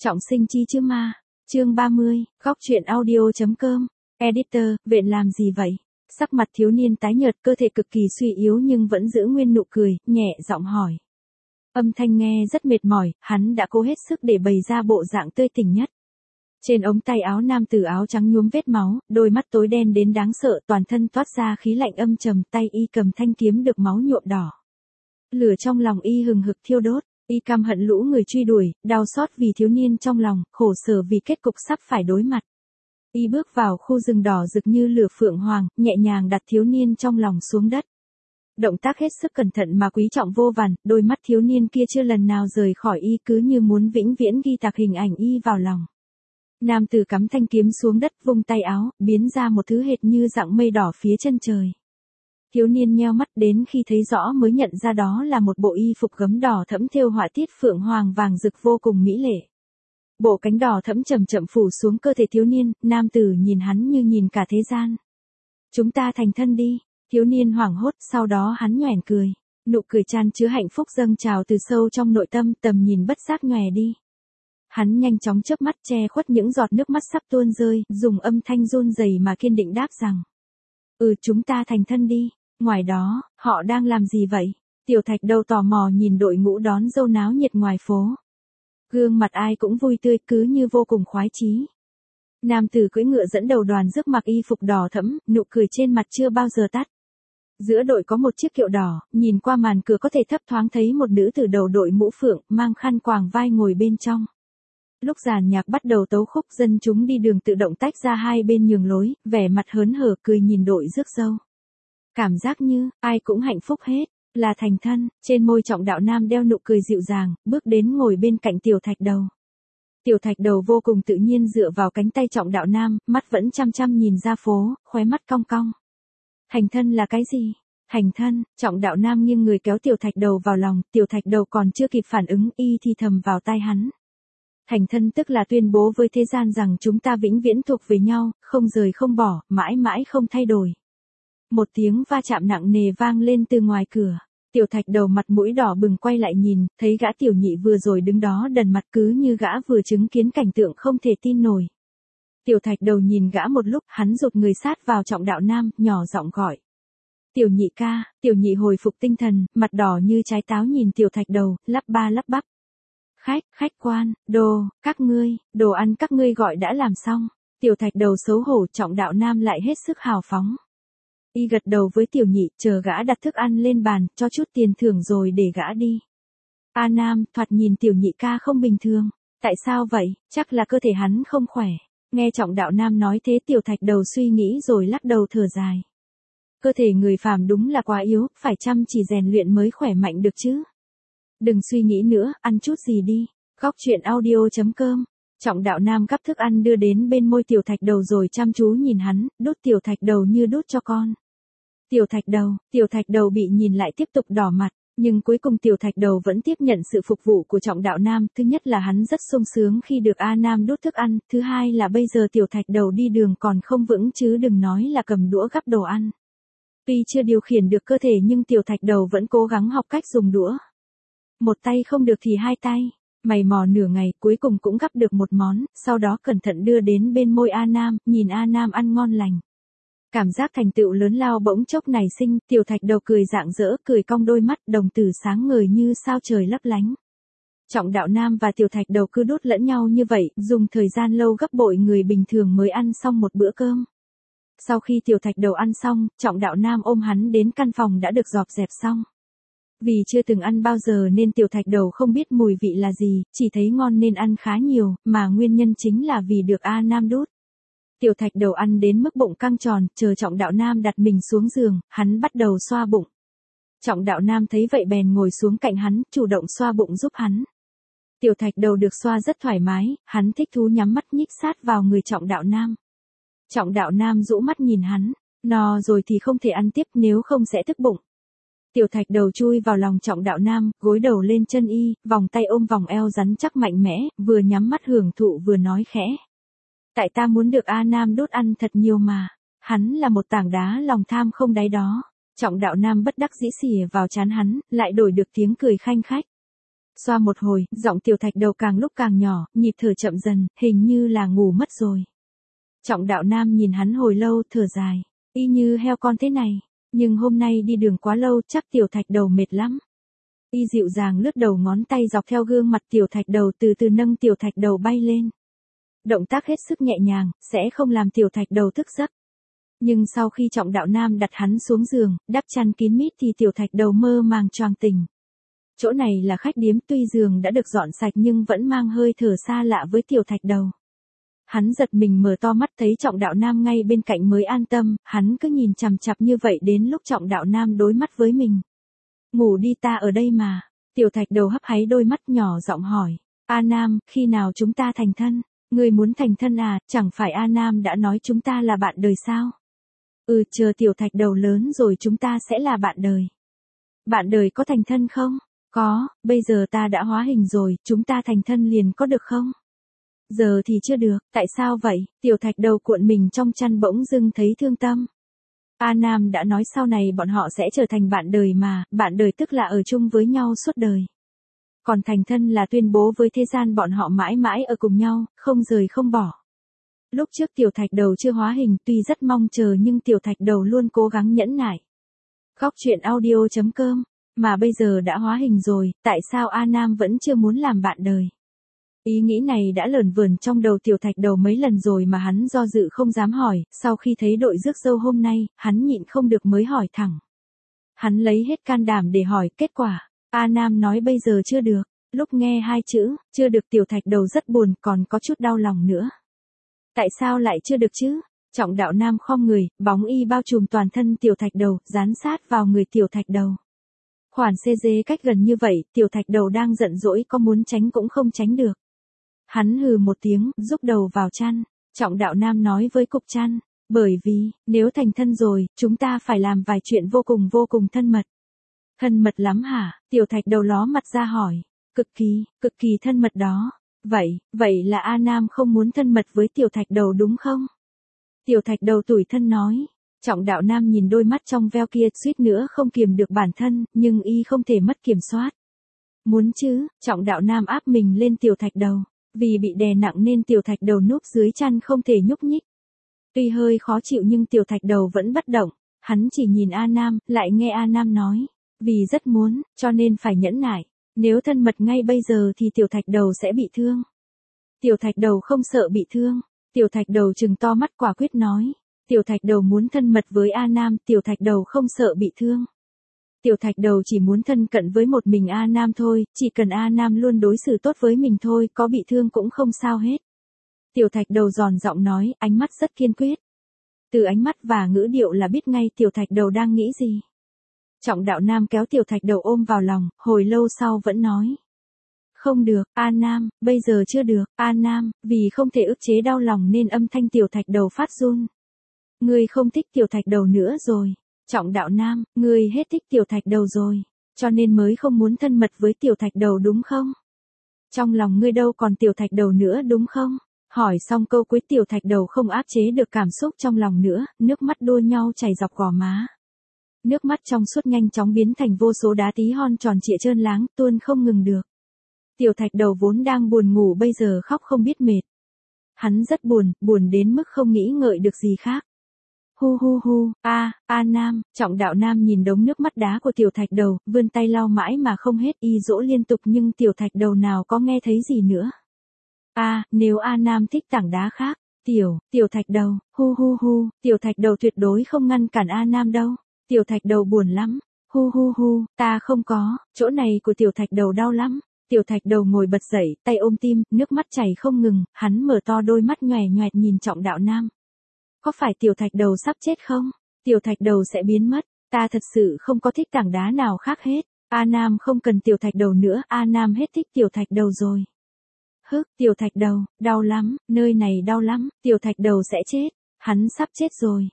Trọng sinh chi chứ ma. Chương 30, góc truyện audio.com. Editor, Viện làm gì vậy? Sắc mặt thiếu niên tái nhợt, cơ thể cực kỳ suy yếu nhưng vẫn giữ nguyên nụ cười, nhẹ giọng hỏi. Âm thanh nghe rất mệt mỏi, hắn đã cố hết sức để bày ra bộ dạng tươi tỉnh nhất. Trên ống tay áo nam tử áo trắng nhuốm vết máu, đôi mắt tối đen đến đáng sợ, toàn thân toát ra khí lạnh âm trầm, tay y cầm thanh kiếm được máu nhuộm đỏ. Lửa trong lòng y hừng hực thiêu đốt, y căm hận lũ người truy đuổi, đau xót vì thiếu niên trong lòng, khổ sở vì kết cục sắp phải đối mặt. Y bước vào khu rừng đỏ rực như lửa phượng hoàng, nhẹ nhàng đặt thiếu niên trong lòng xuống đất. Động tác hết sức cẩn thận mà quý trọng vô vàn, đôi mắt thiếu niên kia chưa lần nào rời khỏi y, cứ như muốn vĩnh viễn ghi tạc hình ảnh y vào lòng. Nam tử cắm thanh kiếm xuống đất, vung tay áo, biến ra một thứ hệt như dạng mây đỏ phía chân trời. Thiếu niên nheo mắt, đến khi thấy rõ mới nhận ra đó là một bộ y phục gấm đỏ thẫm thêu họa tiết phượng hoàng vàng rực vô cùng mỹ lệ. Bộ cánh đỏ thẫm chậm chậm phủ xuống cơ thể thiếu niên, nam tử nhìn hắn như nhìn cả thế gian. Chúng ta thành thân đi. Thiếu niên hoảng hốt, sau đó hắn nhoẻn cười. Nụ cười chan chứa hạnh phúc dâng trào từ sâu trong nội tâm, tầm nhìn bất giác nhòe đi. Hắn nhanh chóng chớp mắt che khuất những giọt nước mắt sắp tuôn rơi, dùng âm thanh run rẩy mà kiên định đáp rằng. Chúng ta thành thân đi. Ngoài đó, họ đang làm gì vậy? Tiểu Thạch Đầu tò mò nhìn đội ngũ đón dâu náo nhiệt ngoài phố. Gương mặt ai cũng vui tươi, cứ như vô cùng khoái chí. Nam tử cưỡi ngựa dẫn đầu đoàn rước mặc y phục đỏ thẫm, nụ cười trên mặt chưa bao giờ tắt. Giữa đội có một chiếc kiệu đỏ, nhìn qua màn cửa có thể thấp thoáng thấy một nữ tử đầu đội mũ phượng, mang khăn quàng vai ngồi bên trong. Lúc dàn nhạc bắt đầu tấu khúc, dân chúng đi đường tự động tách ra hai bên nhường lối, vẻ mặt hớn hở cười nhìn đội rước dâu. Cảm giác như, ai cũng hạnh phúc hết, là thành thân, trên môi Trọng Đạo Nam đeo nụ cười dịu dàng, bước đến ngồi bên cạnh Tiểu Thạch Đầu. Tiểu Thạch Đầu vô cùng tự nhiên dựa vào cánh tay Trọng Đạo Nam, mắt vẫn chăm chăm nhìn ra phố, khóe mắt cong cong. Thành thân là cái gì? Thành thân, Trọng Đạo Nam nghiêng người kéo Tiểu Thạch Đầu vào lòng, Tiểu Thạch Đầu còn chưa kịp phản ứng, y thì thầm vào tai hắn. Thành thân tức là tuyên bố với thế gian rằng chúng ta vĩnh viễn thuộc về nhau, không rời không bỏ, mãi mãi không thay đổi. Một tiếng va chạm nặng nề vang lên từ ngoài cửa. Tiểu Thạch Đầu mặt mũi đỏ bừng quay lại nhìn, thấy gã tiểu nhị vừa rồi đứng đó đần mặt cứ như gã vừa chứng kiến cảnh tượng không thể tin nổi. Tiểu Thạch Đầu nhìn gã một lúc, hắn rụt người sát vào Trọng Đạo Nam, nhỏ giọng gọi. Tiểu nhị ca. Tiểu nhị hồi phục tinh thần, mặt đỏ như trái táo nhìn Tiểu Thạch Đầu, lắp ba lắp bắp. Khách quan, đồ ăn các ngươi gọi đã làm xong. Tiểu Thạch Đầu xấu hổ, Trọng Đạo Nam lại hết sức hào phóng. Y gật đầu với tiểu nhị, chờ gã đặt thức ăn lên bàn, cho chút tiền thưởng rồi để gã đi. A Nam, thoạt nhìn tiểu nhị ca không bình thường. Tại sao vậy? Chắc là cơ thể hắn không khỏe. Nghe Trọng Đạo Nam nói thế, Tiểu Thạch Đầu suy nghĩ rồi lắc đầu thở dài. Cơ thể người phàm đúng là quá yếu, phải chăm chỉ rèn luyện mới khỏe mạnh được chứ. Đừng suy nghĩ nữa, ăn chút gì đi. Góc truyện audio.com. Trọng Đạo Nam gắp thức ăn đưa đến bên môi Tiểu Thạch Đầu rồi chăm chú nhìn hắn, đút Tiểu Thạch Đầu như đút cho con. Tiểu Thạch Đầu bị nhìn lại tiếp tục đỏ mặt, nhưng cuối cùng Tiểu Thạch Đầu vẫn tiếp nhận sự phục vụ của Trọng Đạo Nam, thứ nhất là hắn rất sung sướng khi được A Nam đút thức ăn, thứ hai là bây giờ Tiểu Thạch Đầu đi đường còn không vững chứ đừng nói là cầm đũa gắp đồ ăn. Tuy chưa điều khiển được cơ thể nhưng Tiểu Thạch Đầu vẫn cố gắng học cách dùng đũa. Một tay không được thì hai tay. Mày mò nửa ngày, cuối cùng cũng gắp được một món, sau đó cẩn thận đưa đến bên môi A Nam, nhìn A Nam ăn ngon lành. Cảm giác thành tựu lớn lao bỗng chốc nảy sinh, Tiểu Thạch Đầu cười rạng rỡ, cười cong đôi mắt, đồng tử sáng ngời như sao trời lấp lánh. Trọng Đạo Nam và Tiểu Thạch Đầu cứ đút lẫn nhau như vậy, dùng thời gian lâu gấp bội người bình thường mới ăn xong một bữa cơm. Sau khi Tiểu Thạch Đầu ăn xong, Trọng Đạo Nam ôm hắn đến căn phòng đã được dọn dẹp xong. Vì chưa từng ăn bao giờ nên Tiểu Thạch Đầu không biết mùi vị là gì, chỉ thấy ngon nên ăn khá nhiều, mà nguyên nhân chính là vì được A Nam đút. Tiểu Thạch Đầu ăn đến mức bụng căng tròn, chờ Trọng Đạo Nam đặt mình xuống giường, hắn bắt đầu xoa bụng. Trọng Đạo Nam thấy vậy bèn ngồi xuống cạnh hắn, chủ động xoa bụng giúp hắn. Tiểu Thạch Đầu được xoa rất thoải mái, hắn thích thú nhắm mắt nhích sát vào người Trọng Đạo Nam. Trọng Đạo Nam rũ mắt nhìn hắn, no rồi thì không thể ăn tiếp nếu không sẽ tức bụng. Tiểu Thạch Đầu chui vào lòng Trọng Đạo Nam, gối đầu lên chân y, vòng tay ôm vòng eo rắn chắc mạnh mẽ, vừa nhắm mắt hưởng thụ vừa nói khẽ. Tại ta muốn được A Nam đút ăn thật nhiều mà. Hắn là một tảng đá lòng tham không đáy đó. Trọng Đạo Nam bất đắc dĩ xỉa vào trán hắn, lại đổi được tiếng cười khanh khách. Xoa một hồi, giọng tiểu thạch đầu càng lúc càng nhỏ, nhịp thở chậm dần, hình như là ngủ mất rồi. Trọng đạo nam nhìn hắn hồi lâu, thở dài. Y như heo con thế này. Nhưng hôm nay đi đường quá lâu, chắc tiểu thạch đầu mệt lắm. Y dịu dàng lướt đầu ngón tay dọc theo gương mặt tiểu thạch đầu, từ từ nâng tiểu thạch đầu bay lên. Động tác hết sức nhẹ nhàng, sẽ không làm tiểu thạch đầu thức giấc. Nhưng sau khi trọng đạo nam đặt hắn xuống giường, đắp chăn kín mít thì tiểu thạch đầu mơ màng choàng tỉnh. Chỗ này là khách điếm, tuy giường đã được dọn sạch nhưng vẫn mang hơi thở xa lạ với tiểu thạch đầu. Hắn giật mình mở to mắt thấy trọng đạo nam ngay bên cạnh mới an tâm, hắn cứ nhìn chằm chằm như vậy đến lúc trọng đạo nam đối mắt với mình. Ngủ đi, ta ở đây mà. Tiểu thạch đầu hấp háy đôi mắt nhỏ giọng hỏi. A Nam, khi nào chúng ta thành thân? Ngươi muốn thành thân à, chẳng phải A Nam đã nói chúng ta là bạn đời sao? Chờ tiểu thạch đầu lớn rồi chúng ta sẽ là bạn đời. Bạn đời có thành thân không? Có, bây giờ ta đã hóa hình rồi, chúng ta thành thân liền có được không? Giờ thì chưa được, tại sao vậy? Tiểu thạch đầu cuộn mình trong chăn bỗng dưng thấy thương tâm. A Nam đã nói sau này bọn họ sẽ trở thành bạn đời mà, bạn đời tức là ở chung với nhau suốt đời. Còn thành thân là tuyên bố với thế gian bọn họ mãi mãi ở cùng nhau, không rời không bỏ. Lúc trước tiểu thạch đầu chưa hóa hình tuy rất mong chờ nhưng tiểu thạch đầu luôn cố gắng nhẫn nại. Góc truyện audio.com, mà bây giờ đã hóa hình rồi, tại sao A Nam vẫn chưa muốn làm bạn đời? Ý nghĩ này đã lởn vởn trong đầu tiểu thạch đầu mấy lần rồi mà hắn do dự không dám hỏi, sau khi thấy đội rước dâu hôm nay, hắn nhịn không được mới hỏi thẳng. Hắn lấy hết can đảm để hỏi, kết quả, A Nam nói bây giờ chưa được. Lúc nghe hai chữ, chưa được tiểu thạch đầu rất buồn, còn có chút đau lòng nữa. Tại sao lại chưa được chứ? Trọng đạo nam khom người, bóng y bao trùm toàn thân tiểu thạch đầu, dán sát vào người tiểu thạch đầu. Khoảng xê dê cách gần như vậy, tiểu thạch đầu đang giận dỗi có muốn tránh cũng không tránh được. Hắn hừ một tiếng, rúc đầu vào chăn. Trọng đạo nam nói với cục chăn, bởi vì, nếu thành thân rồi, chúng ta phải làm vài chuyện vô cùng thân mật. Thân mật lắm hả? Tiểu thạch đầu ló mặt ra hỏi. Cực kỳ thân mật đó. Vậy là A Nam không muốn thân mật với tiểu thạch đầu đúng không? Tiểu thạch đầu tủi thân nói. Trọng đạo nam nhìn đôi mắt trong veo kia, suýt nữa không kiềm được bản thân, nhưng y không thể mất kiểm soát. Muốn chứ? Trọng đạo nam áp mình lên tiểu thạch đầu. Vì bị đè nặng nên tiểu thạch đầu núp dưới chăn không thể nhúc nhích. Tuy hơi khó chịu nhưng tiểu thạch đầu vẫn bất động. Hắn chỉ nhìn A Nam, lại nghe A Nam nói. Vì rất muốn, cho nên phải nhẫn nại. Nếu thân mật ngay bây giờ thì tiểu thạch đầu sẽ bị thương. Tiểu thạch đầu không sợ bị thương. Tiểu thạch đầu trừng to mắt quả quyết nói. Tiểu thạch đầu muốn thân mật với A Nam, tiểu thạch đầu không sợ bị thương. Tiểu thạch đầu chỉ muốn thân cận với một mình A Nam thôi, chỉ cần A Nam luôn đối xử tốt với mình thôi, có bị thương cũng không sao hết. Tiểu thạch đầu giòn giọng nói, ánh mắt rất kiên quyết. Từ ánh mắt và ngữ điệu là biết ngay tiểu thạch đầu đang nghĩ gì. Trọng đạo nam kéo tiểu thạch đầu ôm vào lòng, hồi lâu sau vẫn nói. Không được, A Nam, bây giờ chưa được, A Nam, vì không thể ức chế đau lòng nên âm thanh tiểu thạch đầu phát run. Ngươi không thích tiểu thạch đầu nữa rồi. Trọng đạo nam, ngươi hết thích tiểu thạch đầu rồi. Cho nên mới không muốn thân mật với tiểu thạch đầu đúng không? Trong lòng ngươi đâu còn tiểu thạch đầu nữa đúng không? Hỏi xong câu cuối tiểu thạch đầu không áp chế được cảm xúc trong lòng nữa, nước mắt đua nhau chảy dọc gò má. Nước mắt trong suốt nhanh chóng biến thành vô số đá tí hon tròn trịa trơn láng, tuôn không ngừng được. Tiểu thạch đầu vốn đang buồn ngủ bây giờ khóc không biết mệt. Hắn rất buồn đến mức không nghĩ ngợi được gì khác. Hu, A Nam, trọng đạo nam nhìn đống nước mắt đá của tiểu thạch đầu, vươn tay lau mãi mà không hết, y dỗ liên tục nhưng tiểu thạch đầu nào có nghe thấy gì nữa. Nếu A Nam thích tảng đá khác, tiểu thạch đầu, hu, tiểu thạch đầu tuyệt đối không ngăn cản A Nam đâu. Tiểu thạch đầu buồn lắm. Hu, ta không có, chỗ này của tiểu thạch đầu đau lắm. Tiểu thạch đầu ngồi bật dậy, tay ôm tim, nước mắt chảy không ngừng, hắn mở to đôi mắt nhòe nhoẹt nhìn trọng đạo nam. Có phải tiểu thạch đầu sắp chết không? Tiểu thạch đầu sẽ biến mất, ta thật sự không có thích tảng đá nào khác hết. A Nam không cần tiểu thạch đầu nữa, A Nam hết thích tiểu thạch đầu rồi. Tiểu thạch đầu, đau lắm, nơi này đau lắm, tiểu thạch đầu sẽ chết. Hắn sắp chết rồi.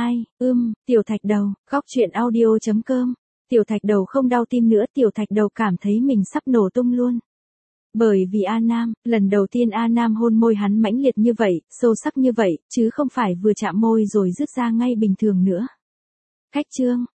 Tiểu thạch đầu, góc truyện audio.com. Tiểu thạch đầu không đau tim nữa, tiểu thạch đầu cảm thấy mình sắp nổ tung luôn. Bởi vì A Nam, lần đầu tiên A Nam hôn môi hắn mãnh liệt như vậy, sâu sắc như vậy, chứ không phải vừa chạm môi rồi dứt ra ngay bình thường nữa. Cách chương